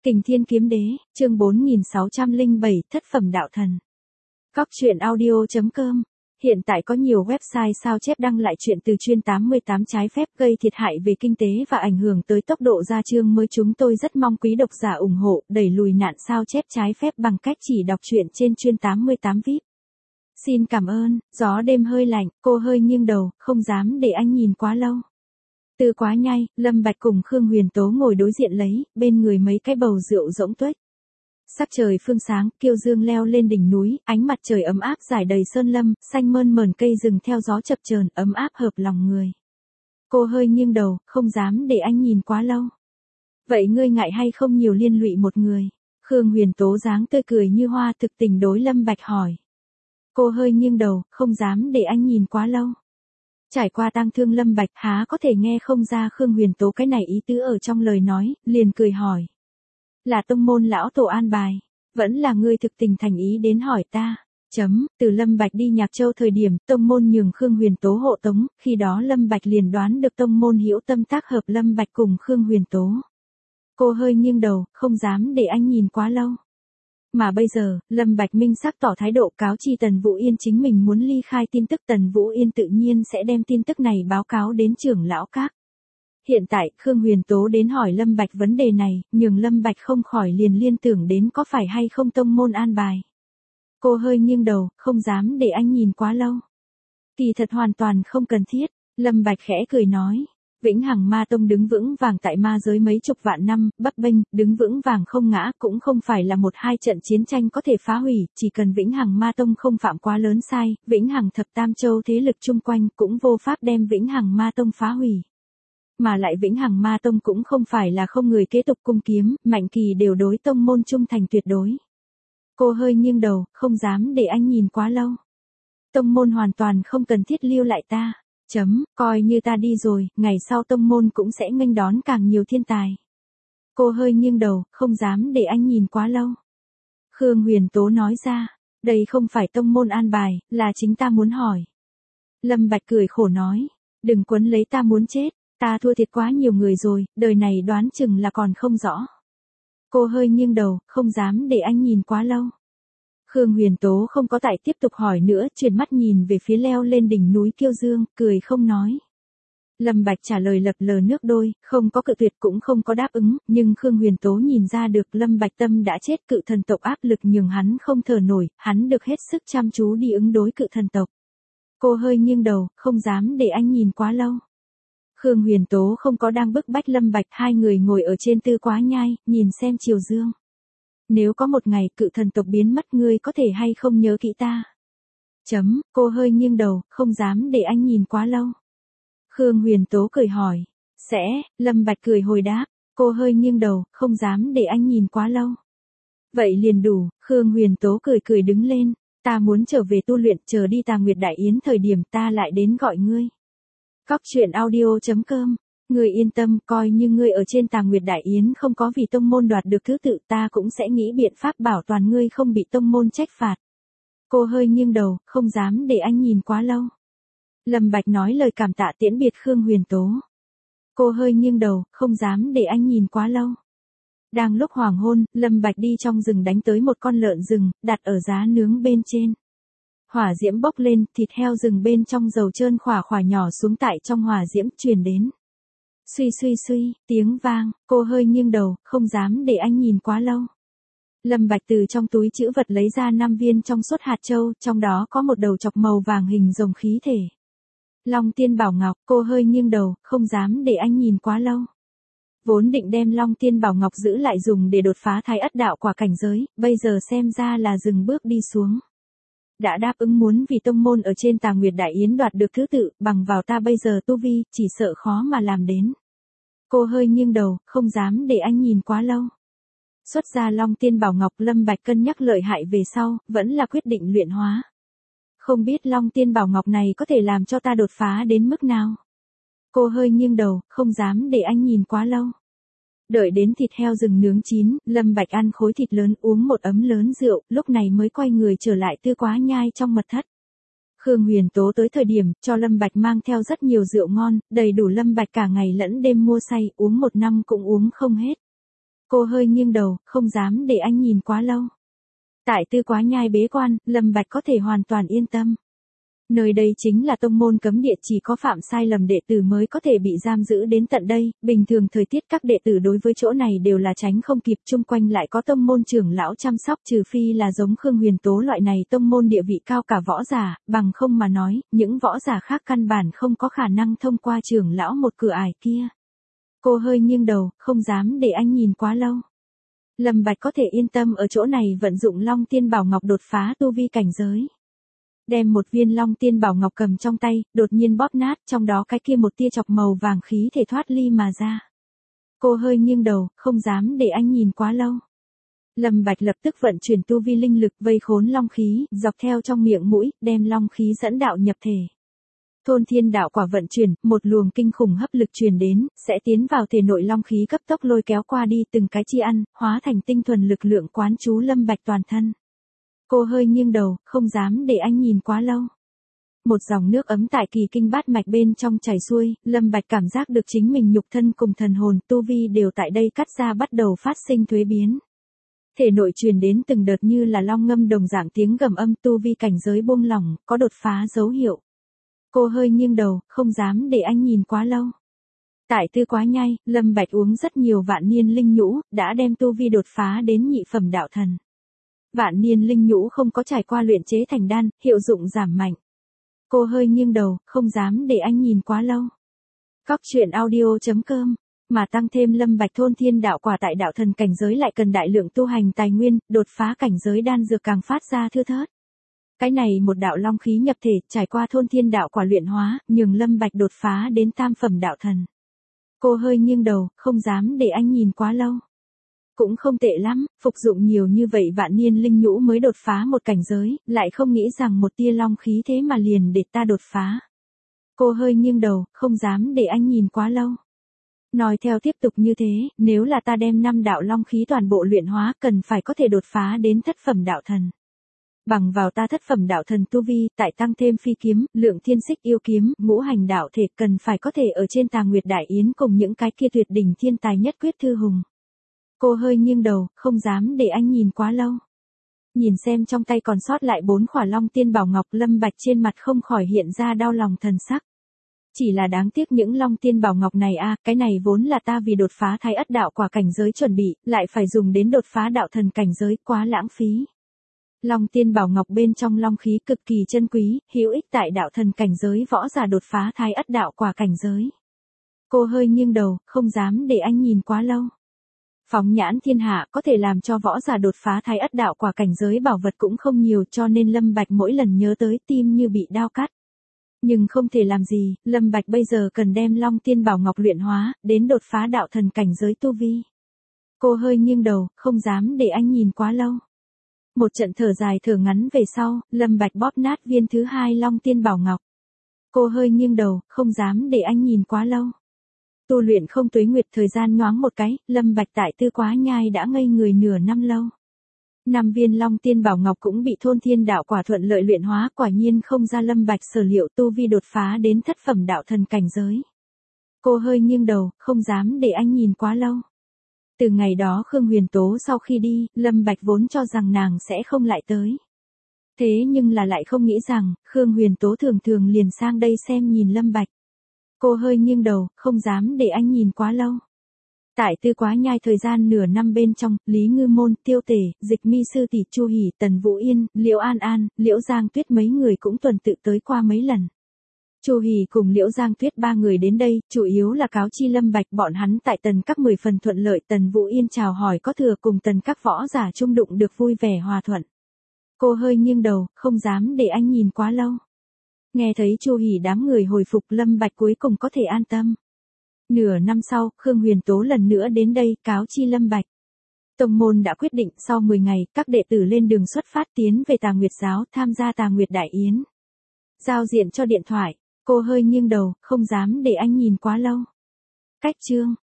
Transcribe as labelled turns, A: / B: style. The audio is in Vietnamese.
A: Kình Thiên Kiếm Đế, chương 4607, Thất Phẩm Đạo Thần. Các truyện audio.com. Hiện tại có nhiều website sao chép đăng lại chuyện từ chuyên 88 trái phép gây thiệt hại về kinh tế và ảnh hưởng tới tốc độ ra chương mới. Chúng tôi rất mong quý độc giả ủng hộ, đẩy lùi nạn sao chép trái phép bằng cách chỉ đọc truyện trên chuyên 88 VIP. Xin cảm ơn. Gió đêm hơi lạnh, cô hơi nghiêng đầu, không dám để anh nhìn quá lâu. Từ Quá Nhai, Lâm Bạch cùng Khương Huyền Tố ngồi đối diện lấy, bên người mấy cái bầu rượu rỗng tuếch. Sắc trời phương sáng, kiêu dương leo lên đỉnh núi, ánh mặt trời ấm áp rải đầy sơn lâm, xanh mơn mởn cây rừng theo gió chập chờn, ấm áp hợp lòng người. Cô hơi nghiêng đầu, không dám để anh nhìn quá lâu. Vậy ngươi ngại hay không nhiều liên lụy một người? Khương Huyền Tố dáng tươi cười như hoa thực tình đối Lâm Bạch hỏi. Cô hơi nghiêng đầu, không dám để anh nhìn quá lâu. Trải qua tang thương Lâm Bạch há có thể nghe không ra Khương Huyền Tố cái này ý tứ ở trong lời nói, liền cười hỏi. Là tông môn lão tổ an bài, vẫn là ngươi thực tình thành ý đến hỏi ta. Từ Lâm Bạch đi Nhạc Châu thời điểm, tông môn nhường Khương Huyền Tố hộ tống, khi đó Lâm Bạch liền đoán được tông môn hữu tâm tác hợp Lâm Bạch cùng Khương Huyền Tố. Cô hơi nghiêng đầu, không dám để anh nhìn quá lâu. Mà bây giờ, Lâm Bạch minh xác tỏ thái độ cáo chi Tần Vũ Yên chính mình muốn ly khai tin tức. Tần Vũ Yên tự nhiên sẽ đem tin tức này báo cáo đến trưởng lão các. Hiện tại, Khương Huyền Tố đến hỏi Lâm Bạch vấn đề này, nhường Lâm Bạch không khỏi liền liên tưởng đến có phải hay không tông môn an bài. Cô hơi nghiêng đầu, không dám để anh nhìn quá lâu. Kỳ thật hoàn toàn không cần thiết, Lâm Bạch khẽ cười nói. Vĩnh Hằng Ma Tông đứng vững vàng tại ma giới mấy chục vạn năm, bấp bênh, đứng vững vàng không ngã, cũng không phải là một hai trận chiến tranh có thể phá hủy, chỉ cần Vĩnh Hằng Ma Tông không phạm quá lớn sai, Vĩnh Hằng thập tam châu thế lực chung quanh cũng vô pháp đem Vĩnh Hằng Ma Tông phá hủy. Mà lại Vĩnh Hằng Ma Tông cũng không phải là không người kế tục cung kiếm, Mạnh Kỳ đều đối tông môn trung thành tuyệt đối. Cô hơi nghiêng đầu, không dám để anh nhìn quá lâu. Tông môn hoàn toàn không cần thiết lưu lại ta. Coi như ta đi rồi, ngày sau tông môn cũng sẽ nghênh đón càng nhiều thiên tài. Cô hơi nghiêng đầu, không dám để anh nhìn quá lâu. Khương Huyền Tố nói ra, đây không phải tông môn an bài, là chính ta muốn hỏi. Lâm Bạch cười khổ nói, đừng quấn lấy ta muốn chết, ta thua thiệt quá nhiều người rồi, đời này đoán chừng là còn không rõ. Cô hơi nghiêng đầu, không dám để anh nhìn quá lâu. Khương Huyền Tố không có tại tiếp tục hỏi nữa, chuyển mắt nhìn về phía leo lên đỉnh núi kiêu dương, cười không nói. Lâm Bạch trả lời lập lờ nước đôi, không có cự tuyệt cũng không có đáp ứng, nhưng Khương Huyền Tố nhìn ra được Lâm Bạch tâm đã chết. Cự thần tộc áp lực nhường hắn không thở nổi, hắn được hết sức chăm chú đi ứng đối cự thần tộc. Cô hơi nghiêng đầu, không dám để anh nhìn quá lâu. Khương Huyền Tố không có đang bức bách Lâm Bạch, hai người ngồi ở trên Tư Quá Nhai, nhìn xem chiều dương. Nếu có một ngày cự thần tộc biến mất ngươi có thể hay không nhớ kỹ ta? Cô hơi nghiêng đầu, không dám để anh nhìn quá lâu. Khương Huyền Tố cười hỏi. Sẽ, Lâm Bạch cười hồi đáp. Cô hơi nghiêng đầu, không dám để anh nhìn quá lâu. Vậy liền đủ, Khương Huyền Tố cười cười đứng lên. Ta muốn trở về tu luyện, chờ đi Tà Nguyệt Đại Yến thời điểm ta lại đến gọi ngươi. Các truyện audio.com. Ngươi yên tâm, coi như ngươi ở trên Tà Nguyệt Đại Yến không có vì tông môn đoạt được thứ tự, ta cũng sẽ nghĩ biện pháp bảo toàn ngươi không bị tông môn trách phạt. Cô hơi nghiêng đầu, không dám để anh nhìn quá lâu. Lâm Bạch nói lời cảm tạ tiễn biệt Khương Huyền Tố. Cô hơi nghiêng đầu, không dám để anh nhìn quá lâu. Đang lúc hoàng hôn, Lâm Bạch đi trong rừng đánh tới một con lợn rừng, đặt ở giá nướng bên trên. Hỏa diễm bốc lên, thịt heo rừng bên trong dầu trơn khỏa khỏa nhỏ xuống tại trong hỏa diễm truyền đến. Suy suy suy, tiếng vang, cô hơi nghiêng đầu, không dám để anh nhìn quá lâu. Lâm Bạch từ trong túi trữ vật lấy ra 5 viên trong suốt hạt châu, trong đó có một đầu chọc màu vàng hình rồng khí thể. Long Tiên Bảo Ngọc, cô hơi nghiêng đầu, không dám để anh nhìn quá lâu. Vốn định đem Long Tiên Bảo Ngọc giữ lại dùng để đột phá Thái Ất đạo quả cảnh giới, bây giờ xem ra là dừng bước đi xuống. Đã đáp ứng muốn vì tông môn ở trên Tà Nguyệt Đại Yến đoạt được thứ tự, bằng vào ta bây giờ tu vi, chỉ sợ khó mà làm đến. Cô hơi nghiêng đầu, không dám để anh nhìn quá lâu. Xuất ra Long Tiên Bảo Ngọc, Lâm Bạch cân nhắc lợi hại về sau, vẫn là quyết định luyện hóa. Không biết Long Tiên Bảo Ngọc này có thể làm cho ta đột phá đến mức nào. Cô hơi nghiêng đầu, không dám để anh nhìn quá lâu. Đợi đến thịt heo rừng nướng chín, Lâm Bạch ăn khối thịt lớn, uống một ấm lớn rượu, lúc này mới quay người trở lại Tư Quá Nhai trong mật thất. Khương Huyền Tố tới thời điểm, cho Lâm Bạch mang theo rất nhiều rượu ngon, đầy đủ Lâm Bạch cả ngày lẫn đêm mua say, uống một năm cũng uống không hết. Cô hơi nghiêng đầu, không dám để anh nhìn quá lâu. Tại Tư Quá Nhai bế quan, Lâm Bạch có thể hoàn toàn yên tâm. Nơi đây chính là tông môn cấm địa, chỉ có phạm sai lầm đệ tử mới có thể bị giam giữ đến tận đây, bình thường thời tiết các đệ tử đối với chỗ này đều là tránh không kịp, chung quanh lại có tông môn trưởng lão chăm sóc, trừ phi là giống Khương Huyền Tố loại này tông môn địa vị cao cả võ giả, bằng không mà nói, những võ giả khác căn bản không có khả năng thông qua trưởng lão một cửa ải kia. Cô hơi nghiêng đầu, không dám để anh nhìn quá lâu. Lâm Bạch có thể yên tâm ở chỗ này vận dụng Long Tiên Bảo Ngọc đột phá tu vi cảnh giới. Đem một viên Long Tiên Bảo Ngọc cầm trong tay, đột nhiên bóp nát, trong đó cái kia một tia chọc màu vàng khí thể thoát ly mà ra. Cô hơi nghiêng đầu, không dám để anh nhìn quá lâu. Lâm Bạch lập tức vận chuyển tu vi linh lực vây khốn long khí, dọc theo trong miệng mũi, đem long khí dẫn đạo nhập thể. Thôn Thiên Đạo Quả vận chuyển, một luồng kinh khủng hấp lực truyền đến, sẽ tiến vào thể nội long khí cấp tốc lôi kéo qua đi từng cái chi ăn, hóa thành tinh thuần lực lượng quán chú Lâm Bạch toàn thân. Cô hơi nghiêng đầu, không dám để anh nhìn quá lâu. Một dòng nước ấm tại kỳ kinh bát mạch bên trong chảy xuôi, Lâm Bạch cảm giác được chính mình nhục thân cùng thần hồn tu vi đều tại đây cắt ra bắt đầu phát sinh thuế biến. Thể nội truyền đến từng đợt như là long ngâm đồng dạng tiếng gầm âm, tu vi cảnh giới buông lỏng, có đột phá dấu hiệu. Cô hơi nghiêng đầu, không dám để anh nhìn quá lâu. Tại Tư Quá Nhai, Lâm Bạch uống rất nhiều vạn niên linh nhũ, đã đem tu vi đột phá đến nhị phẩm đạo thần. Vạn niên linh nhũ không có trải qua luyện chế thành đan, hiệu dụng giảm mạnh. Cô hơi nghiêng đầu, không dám để anh nhìn quá lâu. Cóc truyện audio.com. Mà tăng thêm Lâm Bạch thôn thiên đạo quả tại đạo thần cảnh giới lại cần đại lượng tu hành tài nguyên, đột phá cảnh giới đan dược càng phát ra thưa thớt. Cái này một đạo long khí nhập thể, trải qua thôn thiên đạo quả luyện hóa, nhường Lâm Bạch đột phá đến tam phẩm đạo thần. Cô hơi nghiêng đầu, không dám để anh nhìn quá lâu. Cũng không tệ lắm, phục dụng nhiều như vậy vạn niên linh nhũ mới đột phá một cảnh giới, lại không nghĩ rằng một tia long khí thế mà liền để ta đột phá. Cô hơi nghiêng đầu, không dám để anh nhìn quá lâu. Nói theo tiếp tục như thế, nếu là ta đem 5 đạo long khí toàn bộ luyện hóa, cần phải có thể đột phá đến thất phẩm đạo thần. Bằng vào ta thất phẩm đạo thần tu vi, tại tăng thêm phi kiếm, lượng thiên xích yêu kiếm, ngũ hành đạo thể, cần phải có thể ở trên Tà Nguyệt Đại Yến cùng những cái kia tuyệt đỉnh thiên tài nhất quyết thư hùng. Cô hơi nghiêng đầu, không dám để anh nhìn quá lâu. Nhìn xem trong tay còn sót lại 4 khỏa Long Tiên Bảo Ngọc, Lâm Bạch trên mặt không khỏi hiện ra đau lòng thần sắc. Chỉ là đáng tiếc những Long Tiên Bảo Ngọc này cái này vốn là ta vì đột phá Thái Ất đạo quả cảnh giới chuẩn bị, lại phải dùng đến đột phá đạo thần cảnh giới, quá lãng phí. Long Tiên Bảo Ngọc bên trong long khí cực kỳ chân quý, hữu ích tại đạo thần cảnh giới võ giả đột phá Thái Ất đạo quả cảnh giới. Cô hơi nghiêng đầu, không dám để anh nhìn quá lâu. Phóng nhãn thiên hạ có thể làm cho võ giả đột phá Thái Ất đạo quả cảnh giới bảo vật cũng không nhiều, cho nên Lâm Bạch mỗi lần nhớ tới tim như bị đao cắt. Nhưng không thể làm gì, Lâm Bạch bây giờ cần đem Long Tiên Bảo Ngọc luyện hóa, đến đột phá đạo thần cảnh giới tu vi. Cô hơi nghiêng đầu, không dám để anh nhìn quá lâu. Một trận thở dài thở ngắn về sau, Lâm Bạch bóp nát viên thứ 2 Long Tiên Bảo Ngọc. Cô hơi nghiêng đầu, không dám để anh nhìn quá lâu. Tu luyện không tuế nguyệt, thời gian nhoáng một cái, Lâm Bạch tại Tư Quá Nhai đã ngây người nửa năm lâu. 5 viên Long Tiên Bảo Ngọc cũng bị thôn thiên đạo quả thuận lợi luyện hóa, quả nhiên không ra Lâm Bạch sở liệu, tu vi đột phá đến thất phẩm đạo thần cảnh giới. Cô hơi nghiêng đầu, không dám để anh nhìn quá lâu. Từ ngày đó Khương Huyền Tố sau khi đi, Lâm Bạch vốn cho rằng nàng sẽ không lại tới. Thế nhưng là lại không nghĩ rằng, Khương Huyền Tố thường thường liền sang đây xem nhìn Lâm Bạch. Cô hơi nghiêng đầu, không dám để anh nhìn quá lâu. Tại Tư Quá Nhai thời gian nửa năm bên trong, Lý Ngư Môn, Tiêu Tể, Dịch Mi Sư Tỷ, Chu Hỉ, Tần Vũ Yên, Liễu An An, Liễu Giang Tuyết mấy người cũng tuần tự tới qua mấy lần. Chu Hỉ cùng Liễu Giang Tuyết 3 người đến đây, chủ yếu là cáo chi Lâm Bạch, bọn hắn tại Tần Các 10 phần thuận lợi. Tần Vũ Yên chào hỏi có thừa, cùng Tần Các võ giả chung đụng được vui vẻ hòa thuận. Cô hơi nghiêng đầu, không dám để anh nhìn quá lâu. Nghe thấy Chu Hỉ đám người hồi phục, Lâm Bạch cuối cùng có thể an tâm. Nửa năm sau, Khương Huyền Tố lần nữa đến đây, cáo chi Lâm Bạch. Tông môn đã quyết định sau 10 ngày, các đệ tử lên đường xuất phát tiến về Tà Nguyệt Giáo, tham gia Tà Nguyệt Đại Yến. Giao diện cho điện thoại, cô hơi nghiêng đầu, không dám để anh nhìn quá lâu. Cách chương.